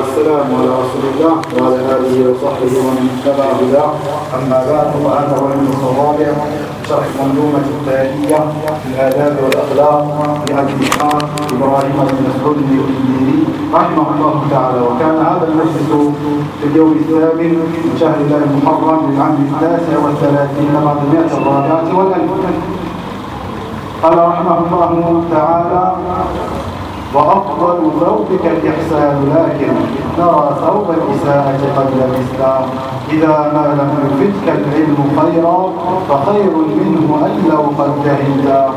والسلام على رسول الله وعلى آله وصحبه ومن اتبع هداه. أما بعد، فهذا هو الجزء الرابع شرح منظومة التالية في الآداب والأخلاق لأبي إسحاق إبراهيم بن مسعود الإنديري رحمه الله تعالى. وكان هذا المجلس في اليوم الثامن من شهر الله المحرم للعام 39 بعد 100 والألف. قال رحمه الله تعالى: وأفضل ثوبك الإحسان، لكن نرى ثوب الإساءة قد لبسته. إذا ما لم يفتك العلم خيرا فخير منه أن لو قد جهلت.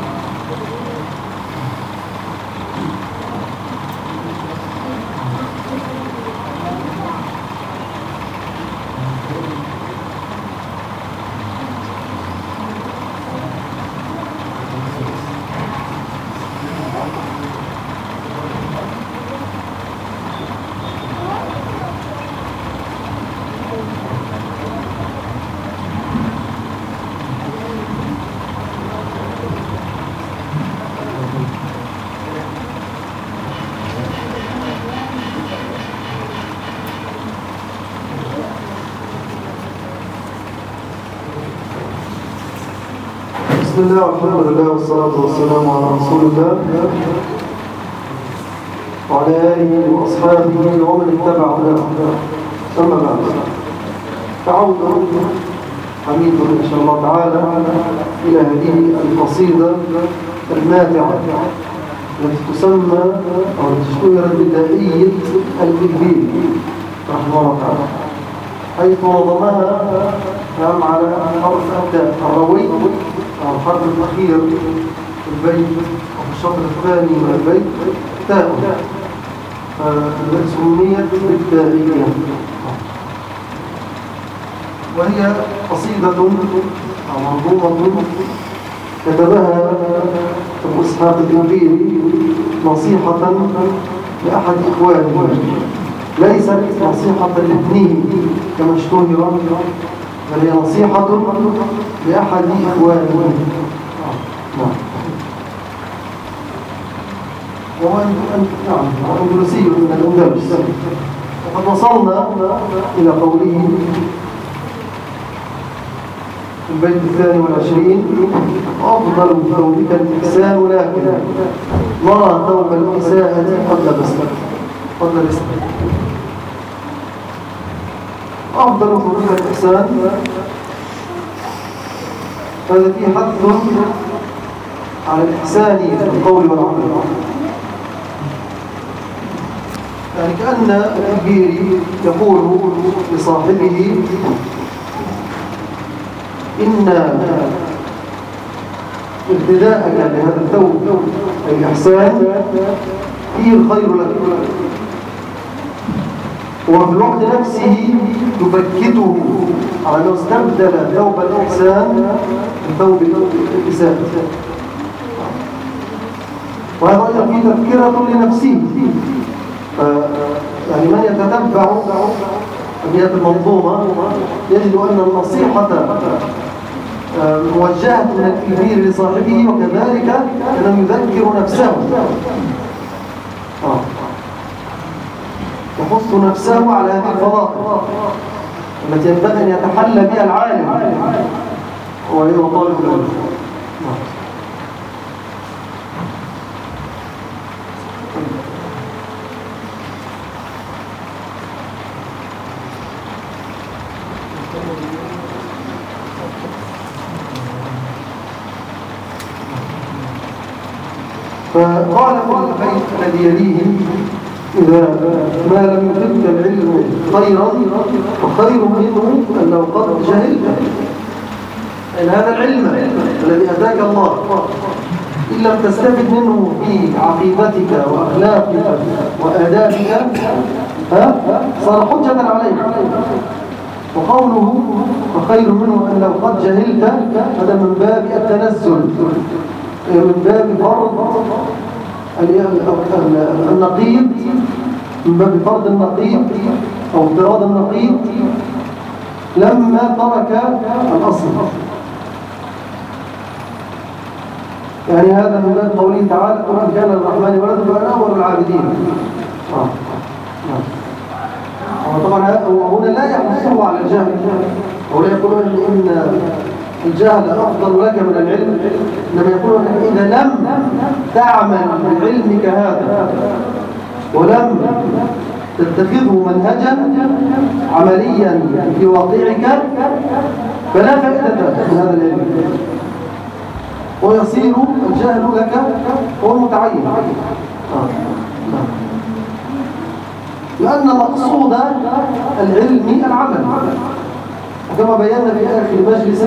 بسم الله والحمد لله والصلاة والسلام على رسول الله وعلى آله وأصحابه ومن اتبع هداه. أما بعد، تعود حميد إن شاء الله تعالى إلى هذه القصيدة الماتعة التي تسمى أو تشتهر بدائية الإكبيل رحمه الله تعالى، حيث نظمها على حرف التاء الروي أو الحرف الأخير في البيت أو في الشطر الثاني من البيت تاء، سميت بالتائية. وهي قصيدة أو منظومة كتبها أبو إسحاق الإنديري نصيحة لأحد إخوانه، ليست نصيحة لابنه كما اشتهر، بل هي نصيحة لأحد إخوانه. وهو أندلسي من الأندلس. وقد وصلنا إلى قوله في البيت 22: أفضل ثوبك الإحسان، لكن نرى ثوب الإساءة قد لبست. أفضل ثوبك الإحسان هذا فيه حث على الإحسان في القول والعمل. يعني كأن الإكبيري يقول لصاحبه: إن ابتداءك لهذا الثوب الإحسان فيه الخير لك، وفي الوقت نفسه يبكته على أنه استبدل ثوب الإحسان بثوب الإساءة. وهذا أيضا فيه تذكرة لنفسه. يعني من يتتبع أبيات المنظومة يجد أن النصيحة موجهة من الكبير لصاحبه، وكذلك أنه يذكر نفسه، يحث نفسه على هذه الفضائل التي ينبغي أن يتحلى بها العالم وهو طالب العلم. فقال في البيت الذي يليه: إذا ما لم يفدك العلم خيرا فخير منه أن لو قد جهلت. إن هذا العلم الذي أتاك الله إن لم تستفد منه في عقيدتك وأخلاقك وآدابك صار حجة عليك. وقوله فخير منه أن لو قد جهلت هذا من باب التنزل، من باب فرض النقيض، من باب فرض النقيض أو افتراض النقيض لما ترك الأصل. يعني هذا من باب قوله تعالى: وإن كان للرحمن ولد فأنا أول العابدين. طبعا هنا لا يحثه على الجهل، ولا يقولون إن الجهل أفضل لك من العلم، إنما يقولون إذا لم تعمل بعلمك هذا ولم تتخذه منهجا عمليا في واقعك فلا فائدة من هذا العلم، ويصير الجهل لك هو المتعين. لأن مقصود العلم العمل، كما بينا في آخر مجلس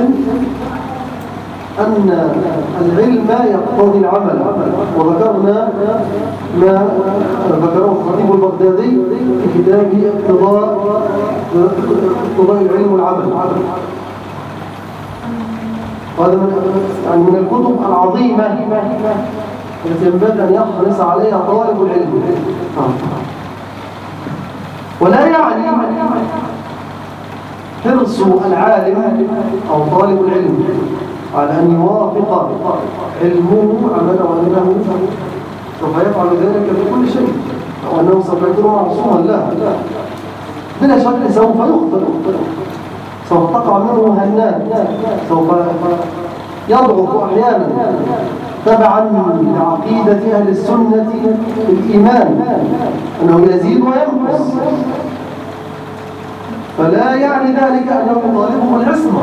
أن العلم يقتضي العمل، وذكرنا ما ذكره الخطيب البغدادي في كتابه اقتضاء العلم والعمل. وهذا من الكتب العظيمة التي ينبغي أن يحرص عليها طالب العلم. ولا يعني حرص العالم أو طالب العلم على أن يوافق علمه عمله، وأنه سوف يفعل ذلك بكل شيء، أو أنه سوف يكون معصوما. لا، بلا شك سوف يخطئ، سوف تقع منه هنات، سوف يضعف أحيانا تبعا لعقيدة أهل السنة الإيمان أنه يزيد وينقص. فلا يعني ذلك أنه يطالبه بالعصمة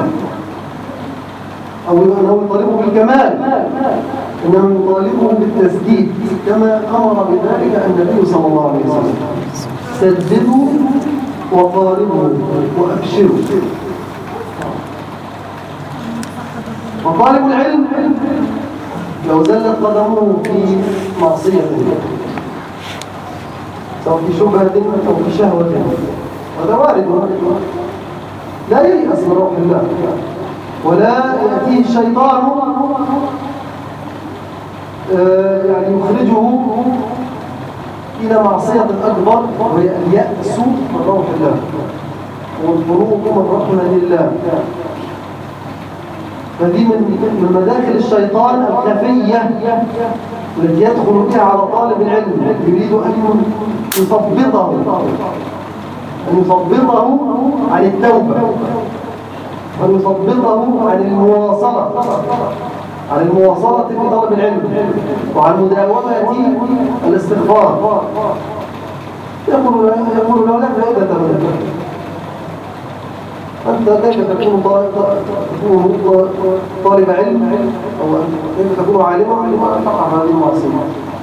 أو أنه يطالبه بالكمال، إنما يطالبه بالتسديد كما أمر بذلك النبي صلى الله عليه وسلم: سددوا وقاربوا وأبشروا. وطالب العلم لو زلت قدمه في معصية أو في شبهة أو في شهوة، وهذا وارد، لا ييأس من روح الله، ولا يأتيه الشيطان يعني يخرجه إلى معصية أكبر، وهي اليأس من روح الله والفروق من رحمة الله. فدي من مداخل الشيطان الخفية التي يدخل بها على طالب العلم، يريد أن يثبطه عن التوبة، وأن يثبطه عن المواصلة في طلب العلم، وعن مداومة الاستغفار. يقول له لا فائدة منك، أنت كيف تكون طالب علم، أو كيف تكون عالما لما تقع هذه المعصية.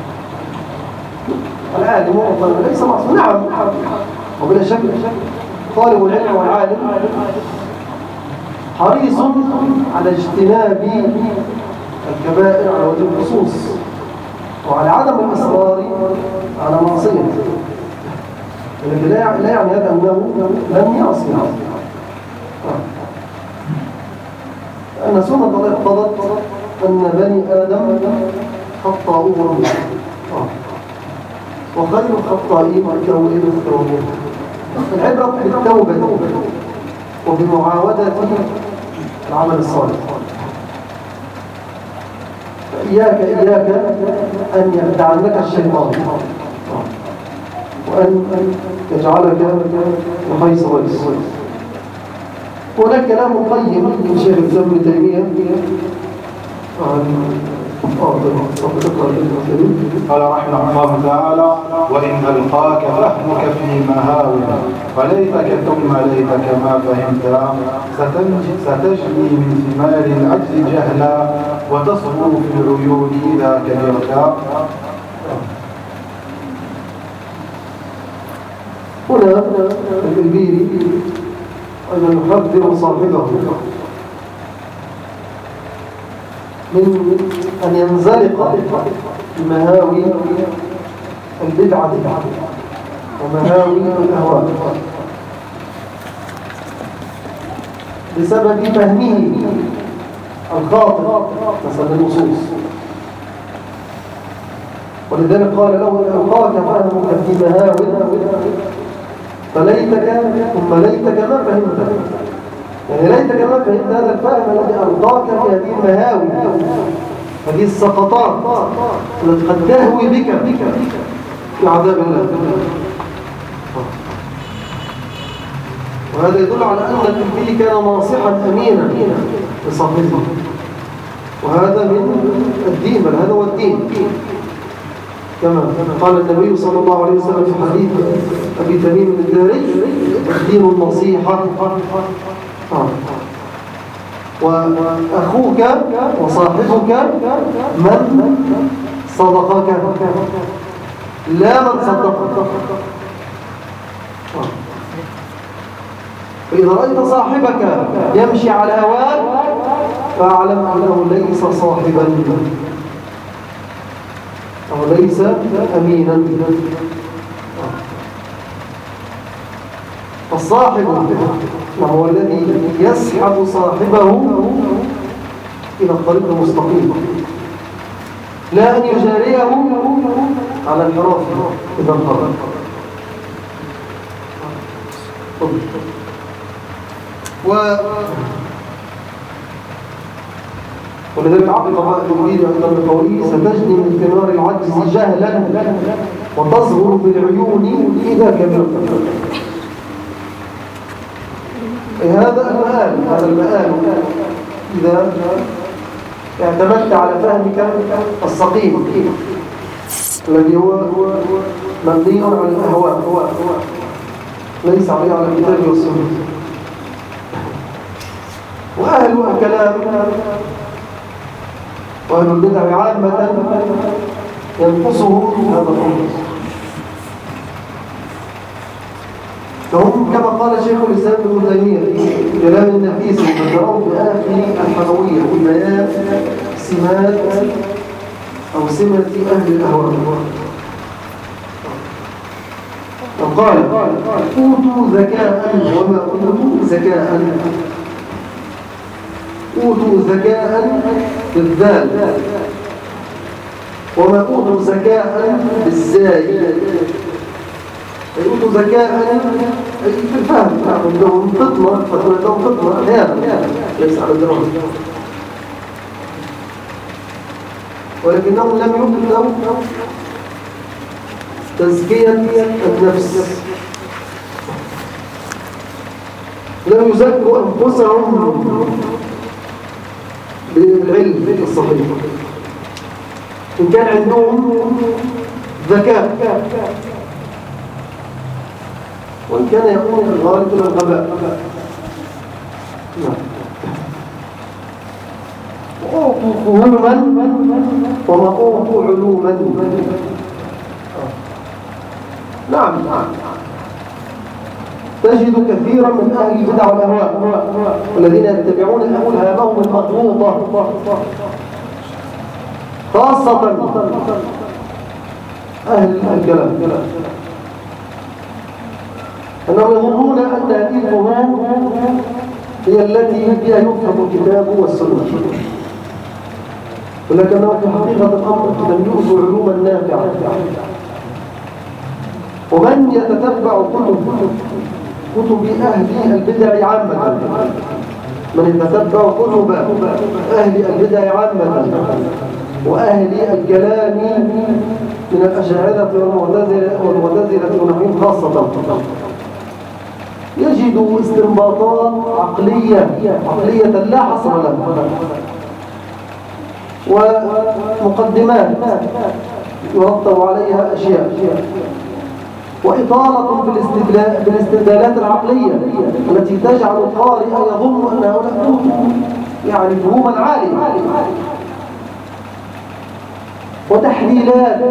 العالم والطالب ليس معصوم، نعم، وبلا شك طالب العلم والعالم حريص على اجتناب الكبائر على وجه الخصوص، وعلى عدم الإصرار على معصية، لكن لا يعني هذا أنه لم يعصي. أن سنة الله اقتضت أن بني آدم خطاؤون، وخير الخطائين التوابون. العبرة بالتوبة وبمعاودة العمل الصالح. إياك أن يدعنك الشيطان وأن يجعلك رخيص رئيس. هناك كلام قيم من شيخ الإسلام ابن تيمية قال رحمه الله تعالى: وإن ألقاك فهمك في مهاوي وليتك ثم ليتك ما فهمت ستجني من ثمار العجز جهلا وتصبر في العيون إذا كبرت. هنا البيري أن يحذر صاحبه من أن ينزلق بمهاوي البدعة ومهاوي الأهواء بسبب فهمه الخاطئ مثلا النصوص. ولذلك قال له: إن ألقاك فهمك في مهاوي فليتك ثم ليتك ما فهمت. يعني ليتك ما فهمت هذا الفهم الذي ألقاك في هذه المهاوي، هذه السقطات التي قد تهوي بك في عذاب الله. وهذا يدل على أن الكلبي كان ناصحا أمينا لصاحبه، وهذا من الدين، بل هذا هو الدين. كما قال النبي صلى الله عليه وسلم في حديث أبي تميم الداري: الدين النصيحة. وأخوك وصاحبك من صدقك لا من صدقك. فإذا رأيت صاحبك يمشي على هواك فاعلم أنه ليس صاحبا أو ليس أمينا. فالصاحب وهو الذي يسحب صاحبه إلى الطريق المستقيم، لا أن يجاريه على الحراف إذا انقرض. ولذلك عقب الدين أيضا بقوله: ستجني من ثمار العجز جهلا وتصغر في العيون إذا كبرت. هذا المآل إذا اعتمدت على فهمك السقيم الذي هو مبني على الأهواء ليس عليه على الكتاب والسنة. وأهل الكلام وأهل البدع عامة ينقصهم هذا الأمر، فهم كما قال شيخ الإسلام ابن تيمية في كلام النفيس ذكروا بآخر الحموية بيان سمات أو سمة أهل الأهواء. فقال: أوتوا ذكاء وما أوتوا زكاء. أوتوا ذكاء بالذال وما أوتوا زكاء بالزاي. يقولوا ذكاء أي في الفهم، عندهم فطنة، عندهم فطنة أحيانا ليس على الدراسة، ولكنهم لم يبدوا تزكية النفس، لم يزكوا أنفسهم بالعلم الصحيح. إن كان عندهم ذكاء، وإن كان يكون في الغالب إلى الغباء. أعطوا فهما وما أعطوا علوما. نعم، تجد كثيرا من أهل البدع والأهواء الذين يتبعون أفهامهم المغلوطة، خاصة أهل الكلام، أنهم يظنون أن هذه الفهوم هي التي بها يفهم الكتاب والسنة، ولكنهم في حقيقة الأمر لم يؤتوا علوما نافعة. ومن يتتبع كتب أهل البدع عامة، من يتتبع كتب أهل البدع عامة وأهل الكلام من الأشاعرة والمعتزلة ونحوهم خاصة، يجد استنباطات عقلية لا حصر لها، ومقدمات يرتب عليها أشياء، وإطالة بالاستدلالات العقلية التي تجعل القارئ يظن أن هؤلاء يعني فهوما عالية، وتحليلات،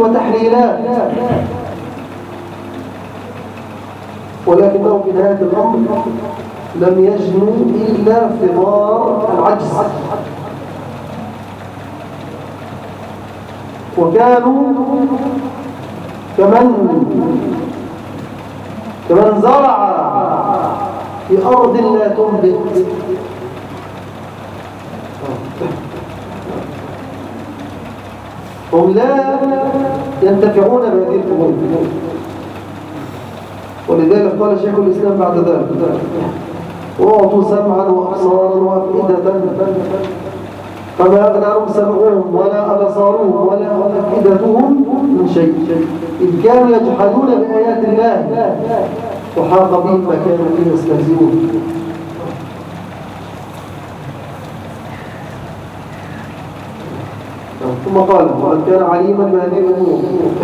ولكنه في نهاية الأمر لم يجنوا إلا ثمار العجز، وكانوا كمن زرع في أرض لا تنبت. هم لا ينتفعون بهذه الأمور، ولذلك قال شيخ الإسلام بعد ذلك: وأعطوا سمعا وأبصارا وأفئدة فما أغنى عنهم سمعهم ولا أبصارهم ولا أفئدتهم من شيء، إذ كانوا يجحدون بآيات الله وحاق بهم ما كانوا فيه يستهزئون. ثم قال وقد كان عليما بهذه الأمور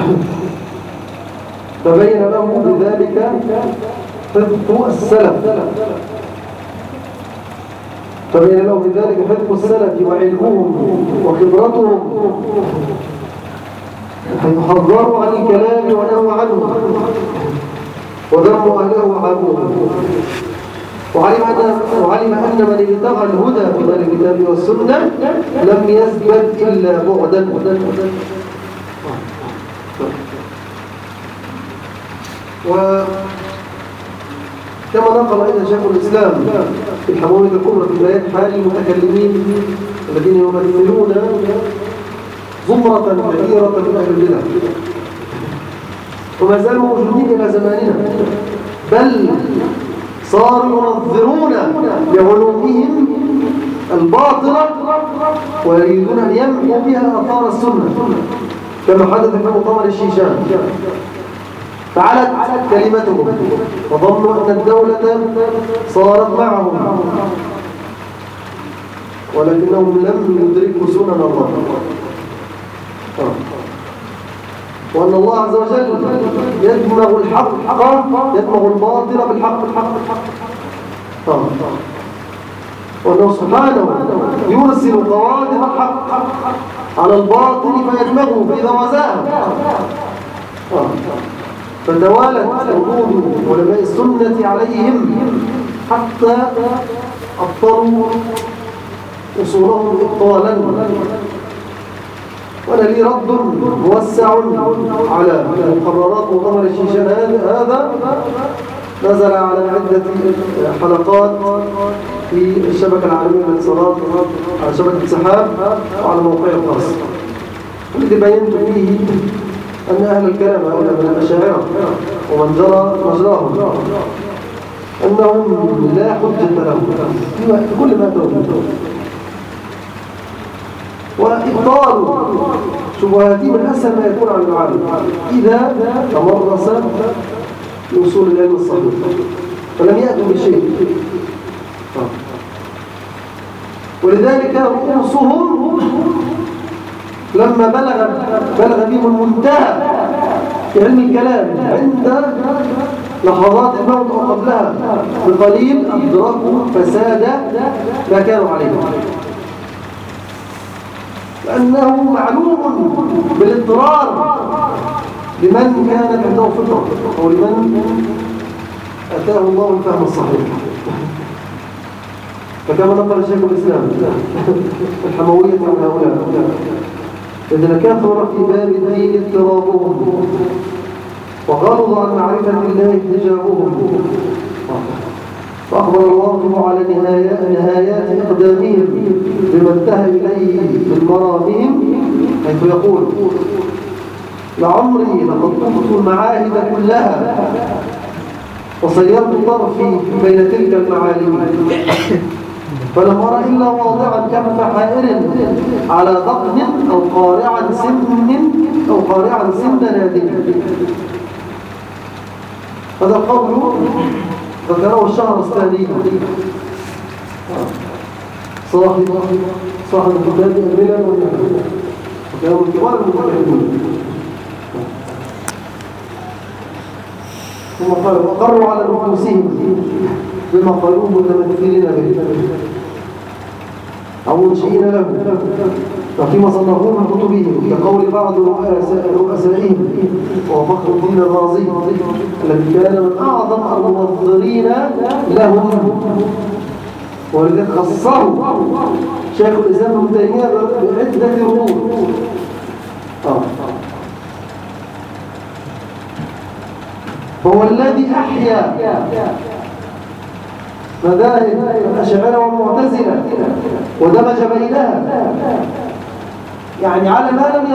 فبين له بذلك حفظ السلف فبين له بذلك حفظ السلف وعلمهم وخبرتهم حيث حذروا عن الكلام ونهوا عنه وذموا أهله وعابوه وعلم أن من ابتغى الهدى في غير الكتاب والسنة لم يثبت إلا بعدا. وكما نقل أيضا شيخ الإسلام في الحموية الكبرى في بيان حال المتكلمين الذين يمثلون زمرة كثيرة من أهل البدع وما زالوا موجودين إلى زماننا، بل صاروا ينظرون بعلومهم الباطلة ويريدون أن يمحوا بها آثار السنة كما حدث في مؤتمر الشيشان، فعلت كلمتهم وظنوا أن الدولة صارت معهم ولكنهم لم يدركوا سنن الله وأن الله عز وجل يدمغ الحق يدمغ الباطل بالحق وأنه سبحانه يرسل قوادم الحق على الباطل فيدمغه فإذا وزاه فتوالت ردود علماء السنة عليهم حتى أبطلوا أصولهم إبطالا. وأنا لي رد موسع على مقررات مؤتمر الشيشان هذا نزل على عدة حلقات في الشبكة العالمية للاتصالات على شبكة سحاب وعلى موقعي الخاص، والذي بينت فيه أن أهل الكلام هؤلاء من الأشاعرة ومن جرى مجراهم أنهم لا حجة لهم في كل ما تقول وإبطال شبهاتي من أسهل ما يكون عن العالم إذا تمرس لوصول العلم الصحيح فلم يأتوا بشيء. ولذلك رؤوسهم لما بلغ بهم المنتهى في علم الكلام عند لحظات الموت أو قبلها بقليل أدركوا فساد ما كانوا عليه، لأنه معلوم بالاضطرار لمن كانت عنده فطرة أو لمن أتاه الله الفهم الصحيح. فكما نقل شيخ الإسلام الحموية من هؤلاء إذن كثر في باب الدين اضطرابهم وغلظ عن معرفة الله حجابهم، فأخبر الله على نهايات إقدامهم بما انتهى إليه من مرامهم حيث يقول لعمري لقد طفت المعاهد كلها وصيرت طرفي بين تلك المعالم فلم أرى إلا واضعا كف حائر على ضغن أو قارعا سن نادم. هذا القول ذكره الشهرستاني صاحب الكتاب الملل والنحو وكانوا كبار المتكلمين. ثم قال وقروا على نفوسهم بما قالوه متمثلين به أو منشئين له وفيما صنفوه من كتبهم كقول بعض رؤسائهم وهو فخر الدين الرازي الذي كان من أعظم المنظرين لهم، ولذلك خصه شيخ الإسلام ابن تيمية بعدة رموز. هو الذي أحيا مذاهب الأشاعرة والمعتزلة ودمج بينها، يعني على ما لم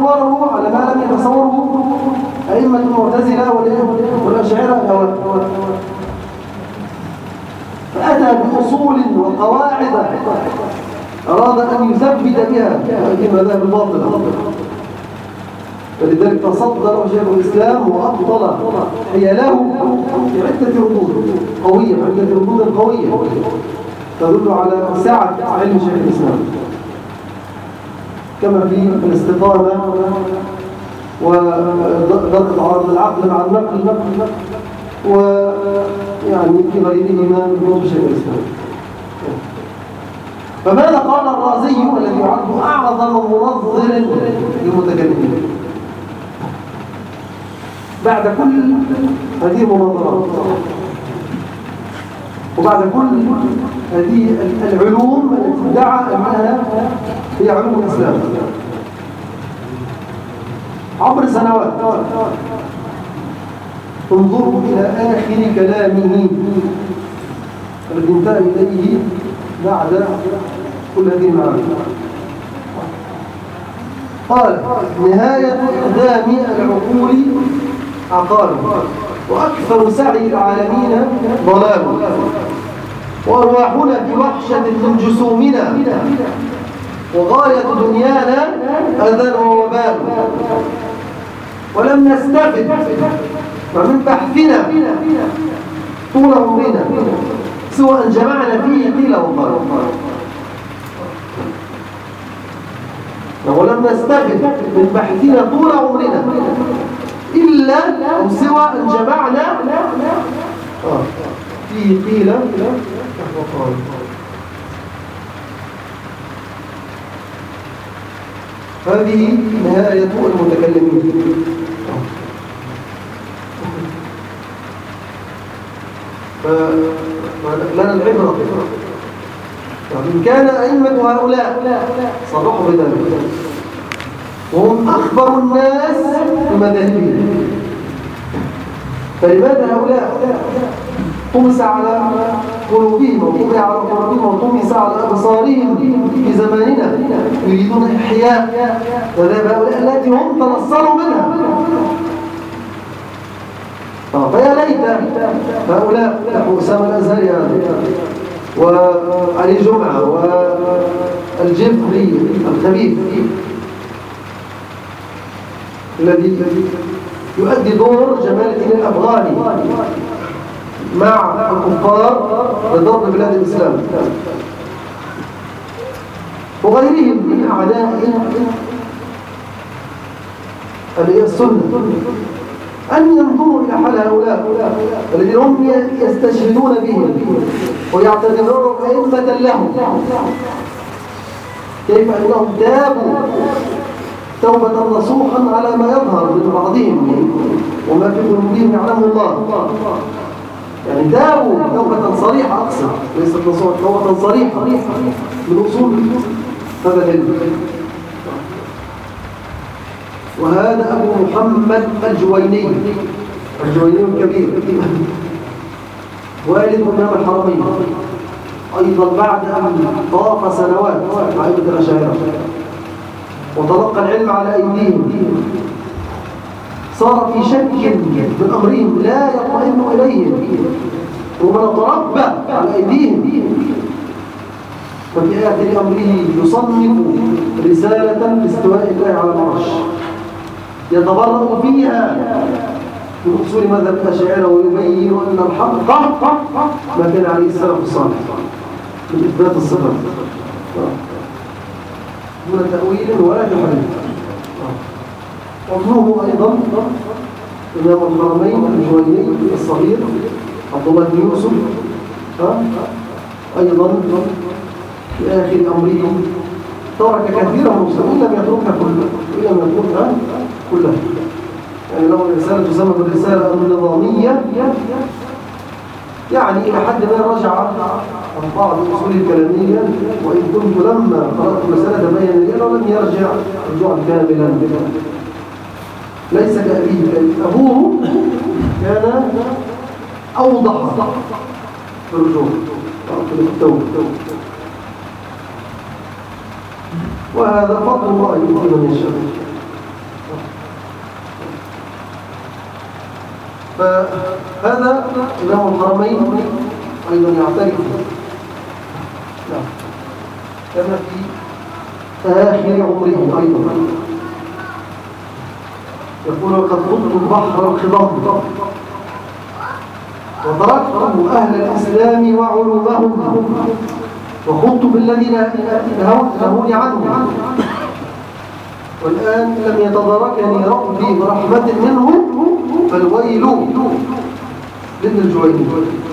يتصوره أئمة المعتزلة والأشاعرة، فأتى بأصول وقواعد أراد أن يثبت بها هذه المذاهب الباطلة فلذلك تصدر شيخ الإسلام وأبطل حيله بعدة ردود قوية، بعدة ردود قوية تدل على سعة علم شيخ الإسلام، كما في الاستقامة وضرب عرض العقل مع النقل، ويعني في غيرهما من كتب شيخ الإسلام. فماذا قال الرازي الذي يعد أعظم منظر للمتكلمين بعد كل هذه المناظرات وبعد كل هذه العلوم التي ادعى أنها هي علوم الإسلام عبر سنوات؟ انظروا إلى آخر كلامه الذي انتهى إليه بعد كل هذه المعاني. قال: نهاية إقدام العقول عقال، وأكثر سعي العالمين ضلال، وأرواحنا في وحشة من جسومنا، وغاية دنيانا أذى ووبال، ولم نستفد ومن بحثنا طول عمرنا سوى أن جمعنا فيه قيل وقال، ولم نستفد من بحثنا طول عمرنا إلا أو سوى أن جمعنا فيه قيل وقال. هذه نهاية المتكلمين. فلنا العبرة إن كان أئمة هؤلاء صرحوا بذلك وهم أخبر الناس بمذاهبهم، فلماذا هؤلاء طمس على قلوبهم وطمس على قلوبهم وطمس على أبصارهم في زماننا يريدون إحياء مذاهب هؤلاء التي هم تنصروا منها؟ فيا ليت هؤلاء نحو أسامة الأزهري وعلي جمعة والجبري الخبيث الذي يؤدي دور جمال الدين الأفغاني مع الكفار لضرب بلاد الإسلام وغيرهم من أعداء السنة، أن ينظروا إلى حال هؤلاء الذين هم يستشهدون بهم ويعتبرون أئمة لهم، كيف أنهم تابوا توبة نصوحا على ما يظهر من بعضهم وما في قلوبهم يعلمه الله، يعني تابوا توبة صريحة، أقصد ليست نصوحا، توبة صريحة من أصول هذا العلم. وهذا أبو محمد الجويني الكبير والد إمام الحرمين، أيضا بعد أن طاف سنوات مع أئمة الأشاعرة وتلقى العلم على أيديهم صار في شك من أمرهم لا يطمئن إليهم ومن تربى على أيديهم، ففي آخر أمره يصنف رسالة لاستواء الله على العرش يتبرأ فيها من أصول مذهب الأشاعرة ويبين أن الحق ما كان عليه السلف الصالح من إثبات الصفات دون تأويل ولا تحريف. وابنه أيضا إمام الحرمين الجويني الصغير عبد الله بن يوسف أيضا في آخر أمره ترك كثيرا من المسلمين لم يتركها كلها يعني له رسالة تسمى بالرسالة النظامية، يعني إلى حد ما رجع عن بعض الأصول الكلامية، وإن كنت لما قرأت الرسالة تبين لي أنه لم يرجع رجوعا كاملا، ليس كأبيه، أبوه كان أوضح في الرجوع في التوبة، وهذا فضل الله يؤتيه من يشاء. فهذا إمام الحرمين أيضا يعترف كما في آخر عمره أيضا يقول وقد خضت البحر الخضم وتركت أهل الإسلام وعلومهم وخضت بالذين نهوني عنهم والآن لم يتداركني ربي برحمة منه فالويل لابن الجويني.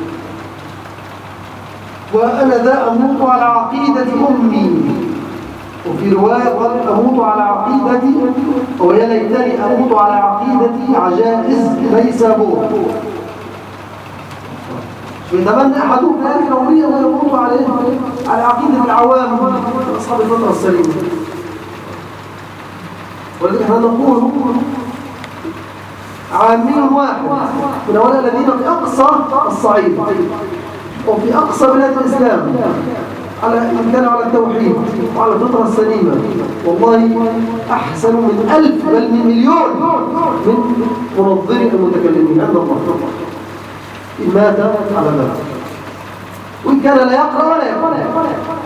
وأنا ذا أموت على عقيدة أمي، وفي رواية قال أموت على عقيدتي ويا ليتني أموت على عقيدتي عجائز نيسابور. يتمنى أحدهم هذه الأمنية ويموت على عقيدة العوام أصحاب الفترة السليمة. ولذلك احنا نقول عامل واحد من هؤلاء الذين في أقصى الصعيد وفي أقصى بلاد الإسلام كان على التوحيد وعلى الفطرة السليمة، والله أحسن من 1000 بل من مليون من منظري المتكلمين عند الله إن مات على ذلك، وإن كان لا يقرأ ولا يقرأ.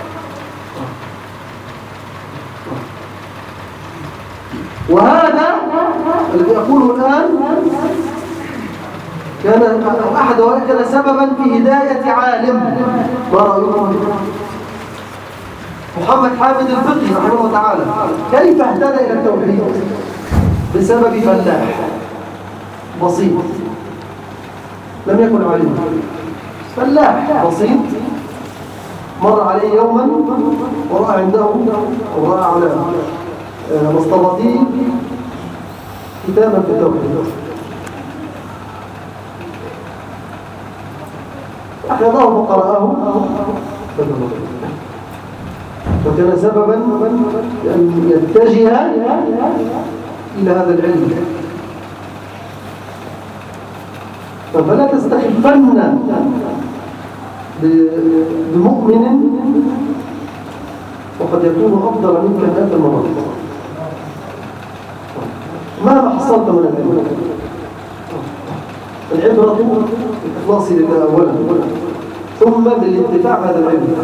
وهذا الذي أقوله الآن كان أحد كان سببا في هداية عالم. ما رأيكم؟ محمد حامد الفقي رحمه الله تعالى كيف اهتدى إلى التوحيد؟ بسبب فلاح بسيط لم يكن عالما، فلاح بسيط مر عليه يوما ورأى عنده ورأى على مسطرته كتابا في التوحيد، أخذه فقرأه وكان سببا أن يتجه إلى هذا العلم. فلا تستخفن بمؤمن وقد يكون أفضل منك 100 مرة مهما حصلت من العلم. العبرة بالإخلاص لله أولا ثم بالانتفاع بهذا العلم.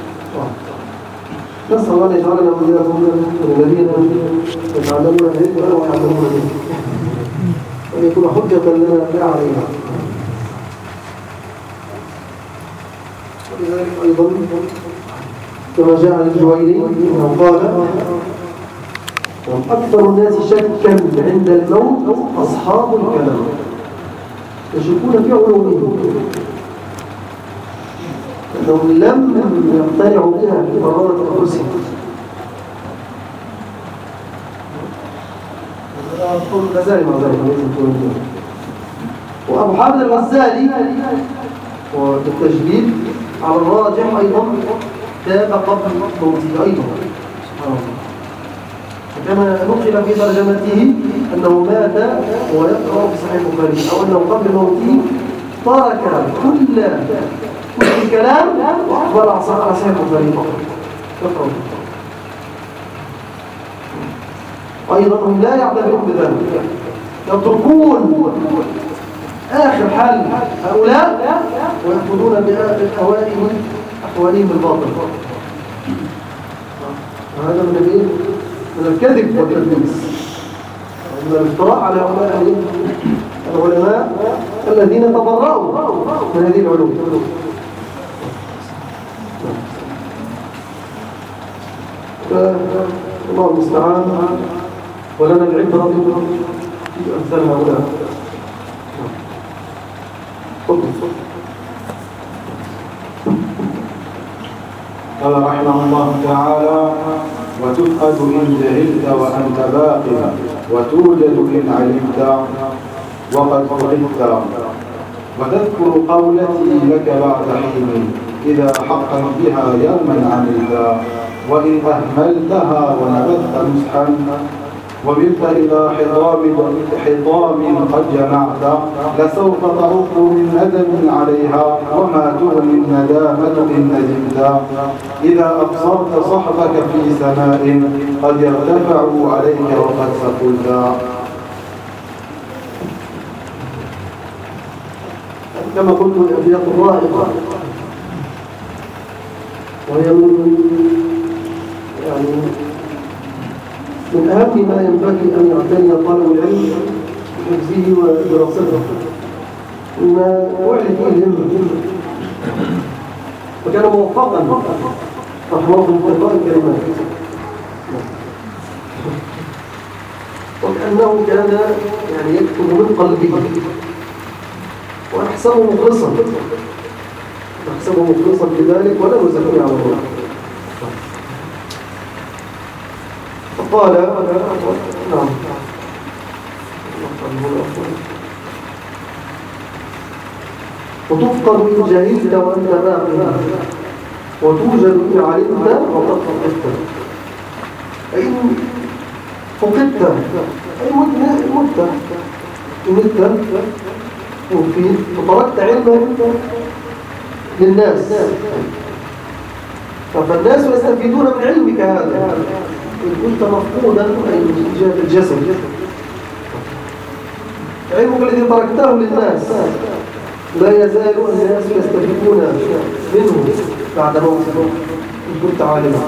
نسأل الله أن يجعلنا وإياكم من الذين يتعلمون العلم ويعلمون به وأن يكون حجة لنا لا علينا. ولذلك أيضا كما جاء عن الجويني أنه قال أكثر الناس شكا عند الموت أصحاب الكلام يشكون في علومهم أنهم لم يقتنعوا بها في قرارة أنفسهم. أقول الغزالي مع ذلك وأبو حامد الغزالي والتجديد على الراجح أيضا تاب قبل موته أيضا سبحان الله. كما نقل في ترجمته أنه مات ويقرأ في صحيح البخاري أو أنه قبل موته ترك كل الكلام وأقبل على صحيح البخاري فقط يقرأ. أيضا هم لا يعتبرون بذلك، يتركون آخر حال هؤلاء ويأخذون بأوائل أحوالهم الباطل. هذا من الكذب والتدليس، من الافتراء على هؤلاء العلماء الذين تبرأوا من هذه العلوم. الله المستعان ولنا العبرة في أمثال هؤلاء. قال رحمه الله تعالى: وتفقد إن جهلت وأنت باق، وتوجد إن علمت وقد فقدت، وتذكر قولتي لك بعد حين إذا حقا بها يوما عملت، وإن أهملتها ونبذت نصحا وبلت إلى حطام قد جمعت، لسوف تعق من ندم عليها وما تغني الندامة إن ندمت، إذا أبصرت صحبك في سماء قد يرتفعوا عليك وقد سقلت. كما قلت الأبيات الرائقة وهي يعني من أهم ما ينبغي أن يعتني طالب العلم بحفظه ودراسته ما وعي فيه الهمة، وكان موفقا رحمه الله في إلقاء الكلمات، وكأنه كان يعني يكتب من قلبه، وأحسبه مخلصا بذلك ولا نزكي على الله. فقال نعم وتفقد إن جهلت وأنت باقي، وتوجد إن علمت وقد فقدت. أي فقدت أي مت وتركت علما للناس، فالناس يستفيدون من علمك هذا إن كنت مفقودا أي من جهة الجسد. علمك الذي تركته للناس لا يزال الناس يستفيدون منه بعد موته إن كنت عالما.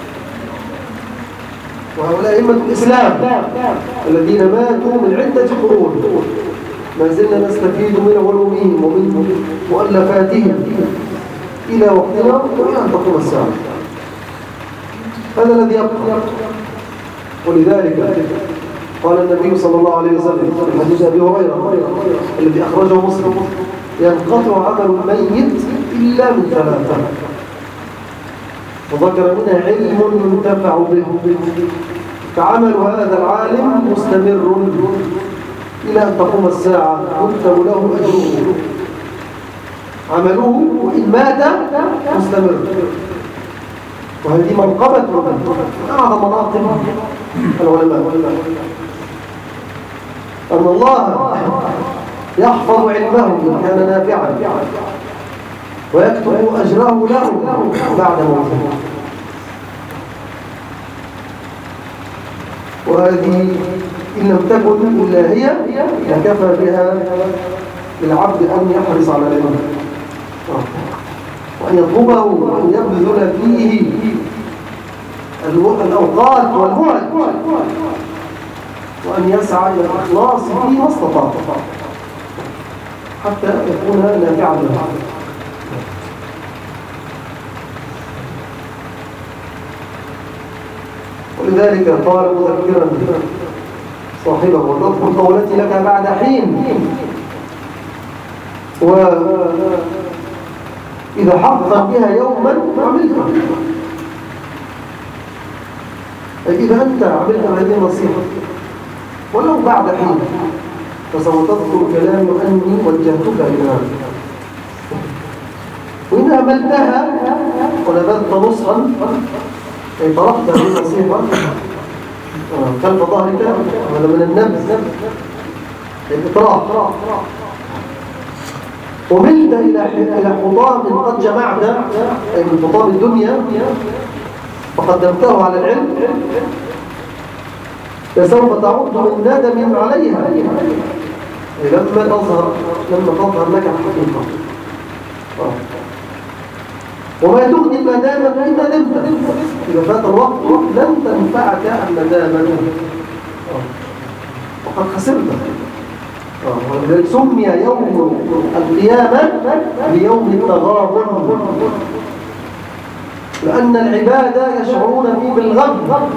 وهؤلاء أئمة الإسلام الذين ماتوا من عدة قرون ما زلنا نستفيد من علومهم ومن مؤلفاتهم إلى وقتنا وإلى أن تقوم الساعة. هذا الذي يبقى. ولذلك قال النبي صلى الله عليه وسلم في حديث أبي هريرة الذي أخرجه مسلم: ينقطع عمل الميت إلا من ثلاثة، وذكر منها علم ينتفع به، فعمل هذا العالم مستمر إلى أن تقوم الساعة يكتب له أجره، عمله وإن مات مستمر. وهذه منقبة من أعظم مناقب العلماء، أن الله يحفظ علمه إن كان نافعا ويكتب أجره له بعد موته. وهذه إن لم تكن إلا هي لكفى بها للعبد أن يحرص على العلم وأن يطلبه وأن يبذل فيه الأوقات والمعد، وأن يسعى إلى الإخلاص فيه ما استطاع حتى يكون نافعا له. ولذلك قال مذكرا صاحبه: وتذكر قولتي لك بعد حين، وإذا حقا بها يوما عملتها. أي إذا أنت عملت هذه النصيحة ولو بعد حين فسوف تذكر كلامي أني وجهتك إلى هذا، وإن أملتها ونبذت نصحا أي طرحت هذه النصيحة خلف ظهرك ولا من النبذ الإطراح، وملت إلى حطام قد جمعت أي من حطام الدنيا فقدمته على العلم، فسوف تعود من ندم عليها لما تظهر لك الحقيقة. وما تغني الندامة إن ندمت، إذا فات الوقت لن تنفعك الندامة وقد خسرت. ولذلك سمي يوم القيامة بيوم التغابن، لأن العباد يشعرون فيه بالغم.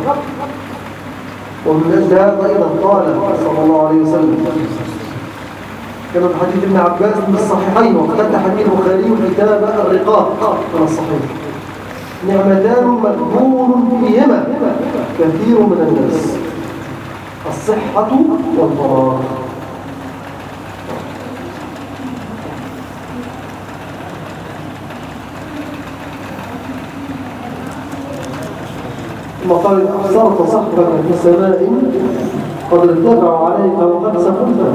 ومن أجل هذا أيضا قال صلى الله عليه وسلم كما في حديث ابن عباس من الصحيحين، وافتتح به البخاري كتاب الرقاق من الصحيح: نعمتان مغبون فيهما كثير من الناس، الصحة والفراغ. ثم قال: أحصرت صحبك في سماء قد ارتفعوا عليك وقد سفلت.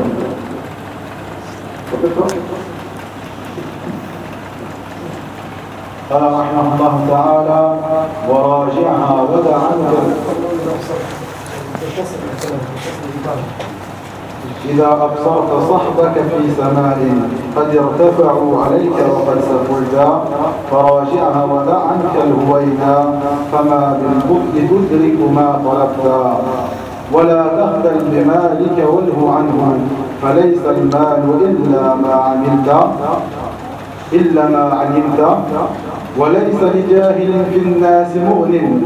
قال رحمه الله تعالى: وراجعها ودع عنك. إذا أبصرت صحبك في سماء قد ارتفعوا عليك وقد سفلت فراجعها ودع عنك الهوينا فما بالبطء تدرك ما طلبت ولا تخجل بمالك واله عنه فليس المال إلا ما علمت وليس لجاهل في الناس مغن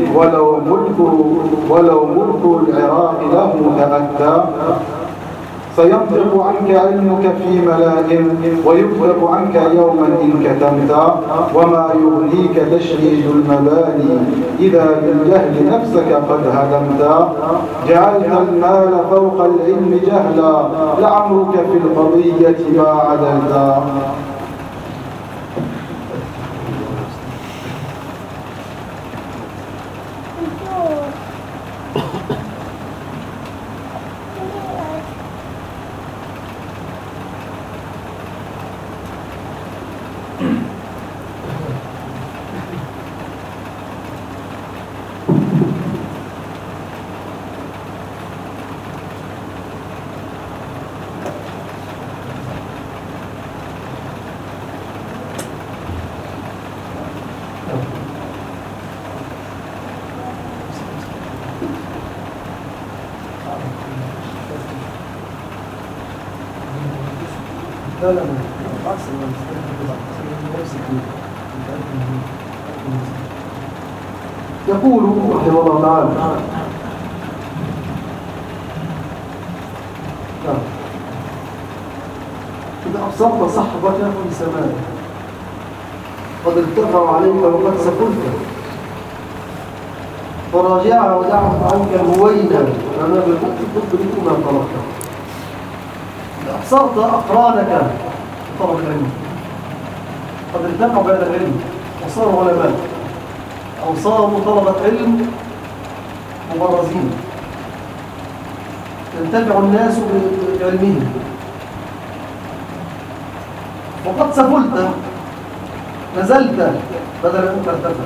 ولو ملك العراق له تأتى سينطق عنك علمك في ملاء ويكتب عنك يوما إن كتمت وما يغنيك تشريد المباني إذا بالجهل نفسك قد هدمت جعلت المال فوق العلم جهلا لعمرك في القضية ما عدلت. يقول رحمه الله تعالى إذا أبصرت صحبك في سماء قد ارتفعوا عليك وقد سفلت فراجعها ودعت عنك الهوينا أنا بالبطء تدرك ما طلبت. إذا أبصرت أقرانك طلب العلم قد ارتفعوا بهذا العلم وصاروا علماء أو صاروا طلبة علم مبرزين ينتفع الناس بعلمهم وقد سفلت نزلت بدل أن ترتفع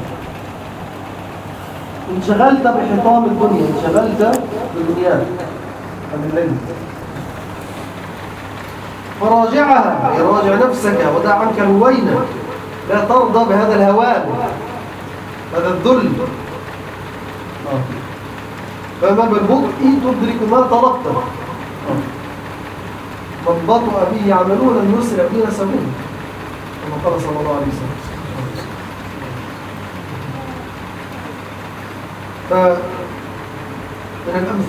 انشغلت بحطام الدنيا انشغلت بدنياك عن العلم فراجعها يراجع نفسك ودع عنك الهوينة لا ترضى بهذا الهوان هذا الذل فما بالبطء تدرك ما طلبت من بطأ به يعملون أن يسرع بنا سبيل كما قال صلى الله عليه وسلم. من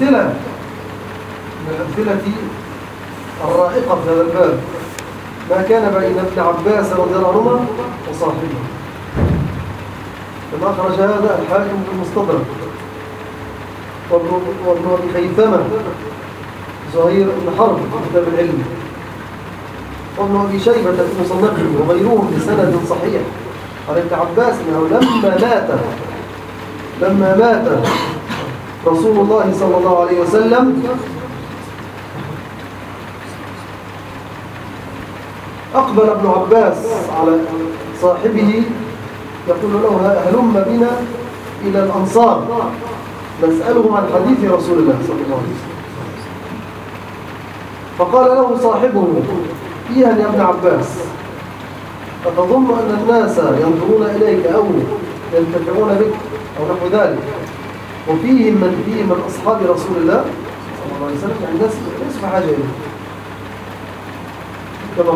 الأمثلة الرائقة في هذا الباب ما كان بين ابن عباس رضي الله عنهما وصاحبه كما أخرج هذا الحاكم في المستدرك وابن أبي خيثمة زهير بن حرب في كتاب العلم وابن أبي شيبة في مصنفه وغيرهم بسند صحيح عن ابن عباس أنه لما مات رسول الله صلى الله عليه وسلم أقبل ابن عباس على صاحبه يقول له هلم بنا إلى الأنصار نسألهم عن حديث رسول الله صلى الله عليه وسلم. فقال له صاحبه إيها يا ابن عباس أتظن أن الناس ينظرون إليك أو ينتفعون بك أو نحو ذلك وفيهم من أصحاب رسول الله صلى الله عليه وسلم يعني الناس ليس في حاجة إليه كما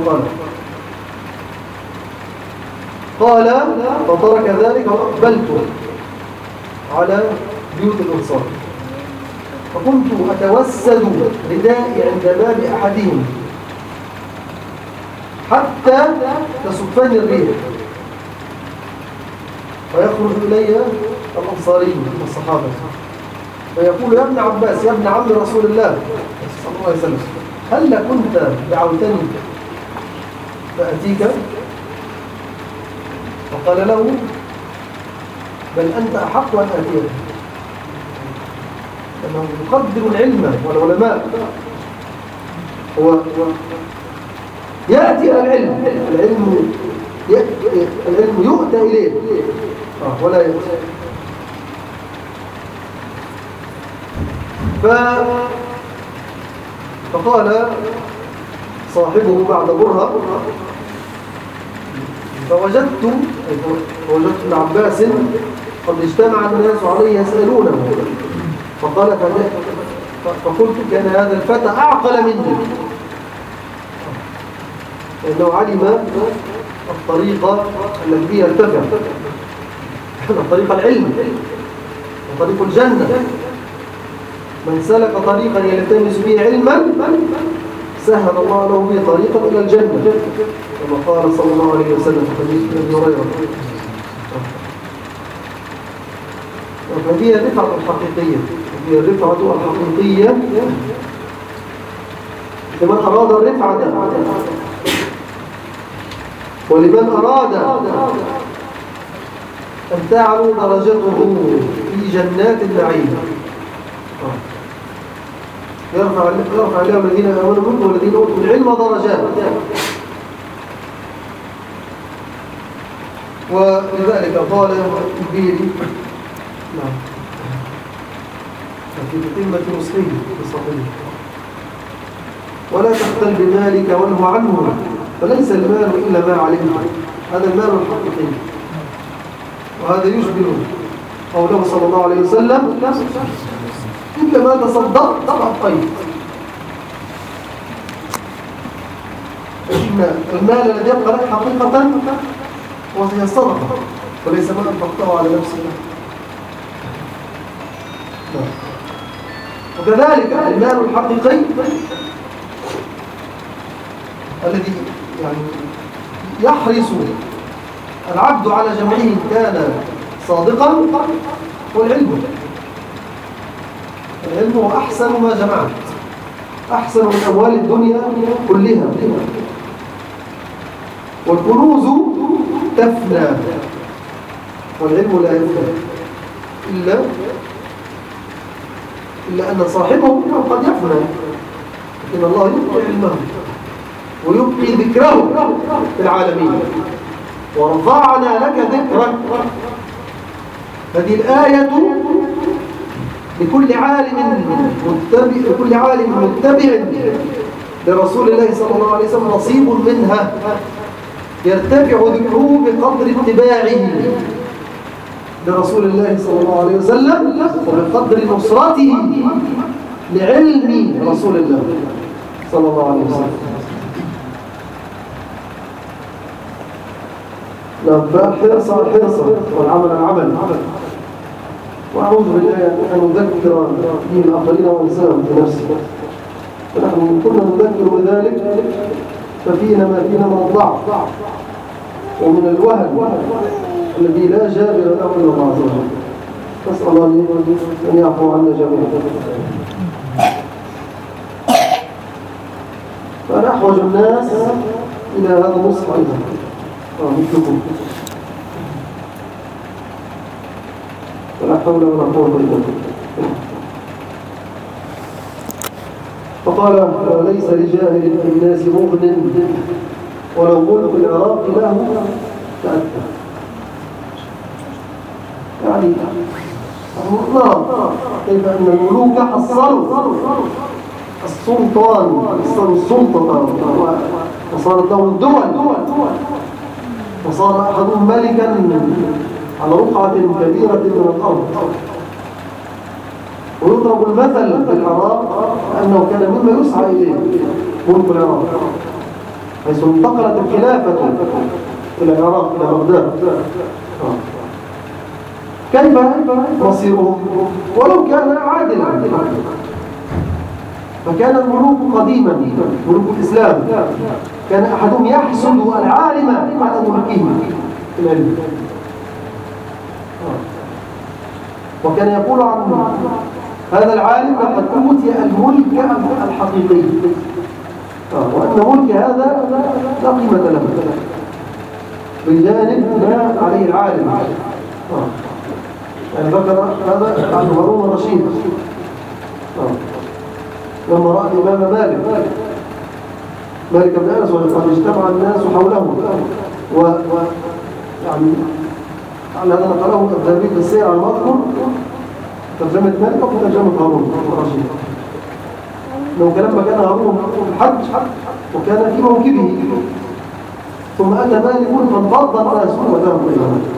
قال فترك ذلك وأقبلت على بيوت الأنصار فكنت أتوسد ردائي عند باب أحدهم حتى تصفني الريح فيخرج إلي الأنصاري من الصحابة فيقول يا ابن عباس يا ابن عم رسول الله صلى الله عليه وسلم هل كنت دعوتني فأتيك فقال له بل أنت أحق أن أتيك لأنه يقدر العلم والعلماء هو يأتي العلم العلم يؤتى إليه ولا يأتي فقال صاحبه بعد برهة فوجدت ابن عباس قد اجتمع الناس عليه يسألونه فقال فقلت كان هذا الفتى أعقل مني لأنه علم الطريقة التي يرتفع طريق العلم وطريق الجنة من سلك طريقا يلتمس به علما سهل الله له به طريقا إلى الجنة كما قال صلى الله عليه وسلم في حديث ابن هريرة. فهي الرفعة الحقيقية، هي الرفعة الحقيقية لمن أراد الرفعة ولمن أراد أن تعلو درجته في جنات النعيم. يرفع الله الذين آمنوا منكم والذين أوتوا العلم درجات. ولذلك قال البيري في تتمة مسلم في صحيح ولا تختل بمالك وانه عنه فليس المال إلا ما علمه. هذا المال الحقيقي وهذا يشبه قوله صلى الله عليه وسلم إنك ما تصدق فأعطيت. المال الذي يبقى لك حقيقة وهي الصدقة وليس ما أنفقته على نفسك. وكذلك المال الحقيقي الذي يعني يحرص العبد على جمعه كان صادقا والعلم. العلم هو أحسن ما جمعت، أحسن من أموال الدنيا كلها. والكنوز تفنى والعلم لا يفنى إلا أن صاحبه قد يفنى، لكن الله يبقي علمه ويبقي ذكره في العالمين. ورفعنا لك ذكرك. هذه الآية لكل عالم متبع لرسول الله صلى الله عليه وسلم نصيب منها يرتفع ذكره بقدر اتباعه لرسول الله صلى الله عليه وسلم وبقدر نصرته لعلم رسول الله صلى الله عليه وسلم. فالحرص الحرص والعمل العمل. وأعوذ بالله أن نذكر به الآخرين وإنسان بنفسه. ونحن كنا نذكر بذلك ففينا ما فينا من الضعف ومن الوهن الذي لا جابر له إلا الله عز وجل. نسأل الله أن يعفو عنا جميعا. فأنا أحوج الناس إلى هذا النصح أيضا مثلكم. ولا حول ولا قوة إلا بالله. فقال وليس لجاهل في الناس مغن ولو ملك العراق له تأثر. يعني نرى كيف أن الملوك حصلوا السلطان، حصلوا السلطة وصارت لهم الدول، وصار أحدهم ملكا على رقعة كبيرة من الأرض. ويضرب المثل في العراق أنه كان مما يسعى إليه ملك العراق، حيث انتقلت الخلافة إلى العراق إلى بغداد. كيف مصيرهم ولو كان عادلا؟ فكان الملوك قديما ملوك الإسلام كان أحدهم يحسد العالم على ملكه العلم، وكان يقول عن هذا العالم لقد أوتي الملك الحقيقي، وأن ملك هذا لا قيمة له بجانب ما عليه العالم. يعني ذكر هذا عن هارون الرشيد لما رأى الإمام مالك بن أنس وقد اجتمع الناس حوله يعني على هذا نقله الذهبي في السير على المذكر ترجمة مالك وترجمة هارون الرشيد. لو لما كان هارون في الحج وكان في موكبه ثم أتى مالك فانفض الناس وذهبوا إلى مالك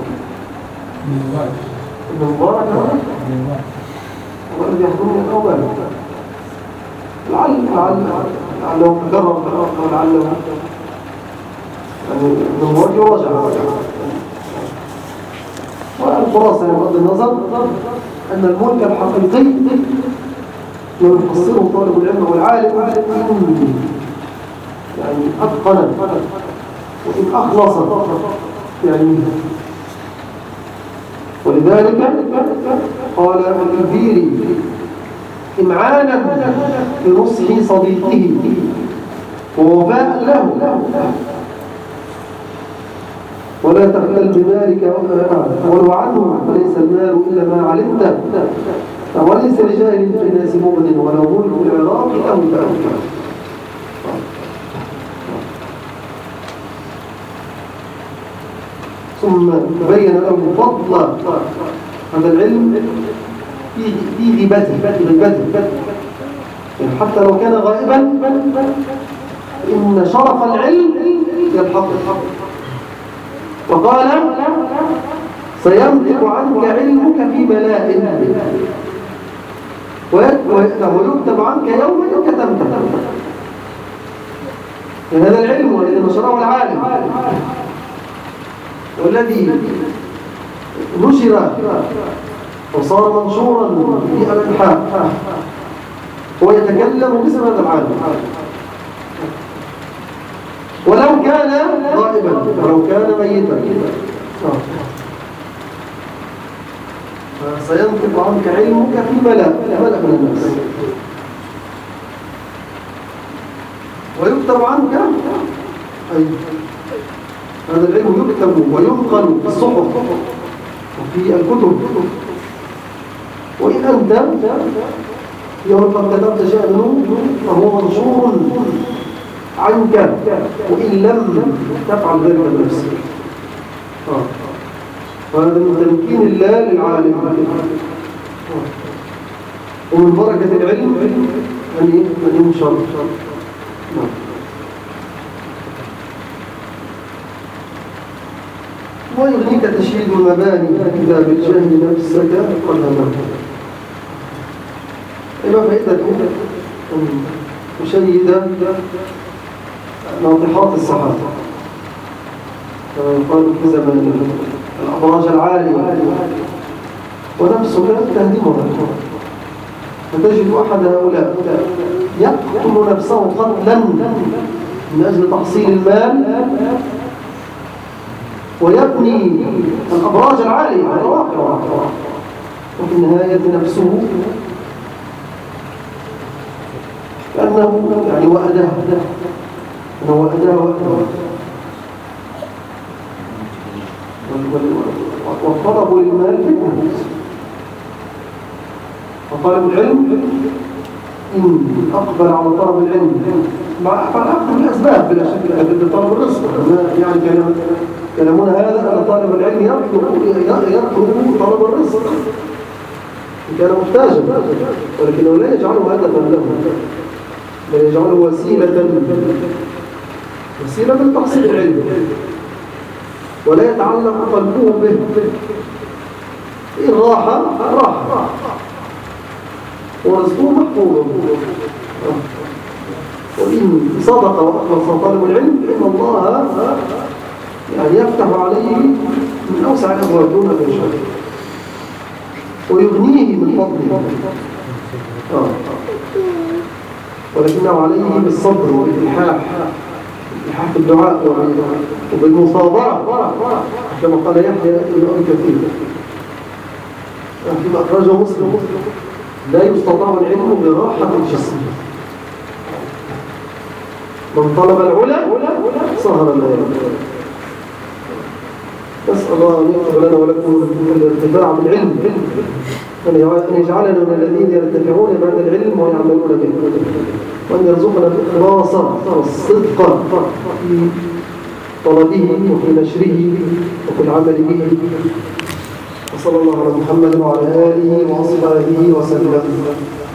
ابن مبارك والذي يحضرني الأول لعله تكرر ولعله يعني ابن مبارك يراجع والخلاصة بغض النظر أن الملك الحقيقي يفسره طالب العلم والعالم يعني أتقن وإن أخلص يعني. ولذلك قال الكبيري إمعانا بنصح صديقه ووفاء له ولا تخلل بمالك ولو عنه فليس المال إلا ما علمت وليس لجاهل في الناس مؤمن ولا ملك العراق أو تأكل. ثم بين له فضل هذا العلم في غيبته يعني حتى لو كان غائبا إن شرف العلم يلحق. وقال سينطق عنك علمك في ملائم ويكتب عنك يوما كتمته. هذا العلم والذي نشره العالم والذي نشر وصار منشورا في الأنحاء هو يتكلم باسم هذا العالم ولو كان غائبا ولو كان ميتا. سينطق عنك علمك في ملأ من الناس ويكتب عنك هذا العلم يكتب وينقل في الصحف وفي الكتب. وإن أنت يوم قد كتبت شأنه فهو منشور عنك وإن لم تفعل ذلك بنفسك. وهذا من تمكين الله للعالم ومن بركة العلم أن ينشر. ويغنيك تشييد المباني إذا بالجهل نفسك قد هممت. إما فائدة أن تشيد ناطحات الصحابة كما يقال في زمن الأبراج العالية ونفسك تهدمها فتجد أحد هؤلاء يقتل نفسه قتلا من أجل تحصيل المال ويبني الأبراج العالية على الواقع وفي النهاية نفسه كأنه يعني وأداه والطلب للمال فتنة. وطالب العلم إن أقبل على طلب العلم مع أخذ الأسباب بلا شك لابد طلب الرزق يعني كلامنا هذا أن طالب العلم يطلب طلب الرزق إن كان محتاجا ولكنه لا يجعله هدفا له بل يجعله وسيلة من تحصيل العلم ولا يتعلق قلبه به. إن راح ورزقه محفوظ وإن صدق وأخلص طالب العلم فإن الله يعني يفتح عليه من أوسع الأبواب دون أن يشاء ويغنيه من فضله ولكنه عليه بالصبر والإلحاح في الدعاء وبالمصابرة كما قال يحيى بن أبي كثير فيما أخرجه مسلم لا يستطاع العلم براحة الجسم. من طلب العلا سهر الليل. نسأل الله أن يكتب لنا ولكم الارتفاع بالعلم أن يجعلنا من الذين يرتفعون بعد العلم ويعملون به وأن يرزقنا الإخلاص والصدق في طلبه وفي نشره وفي العمل به. وصلى الله على محمد وعلى آله وصحبه وسلم.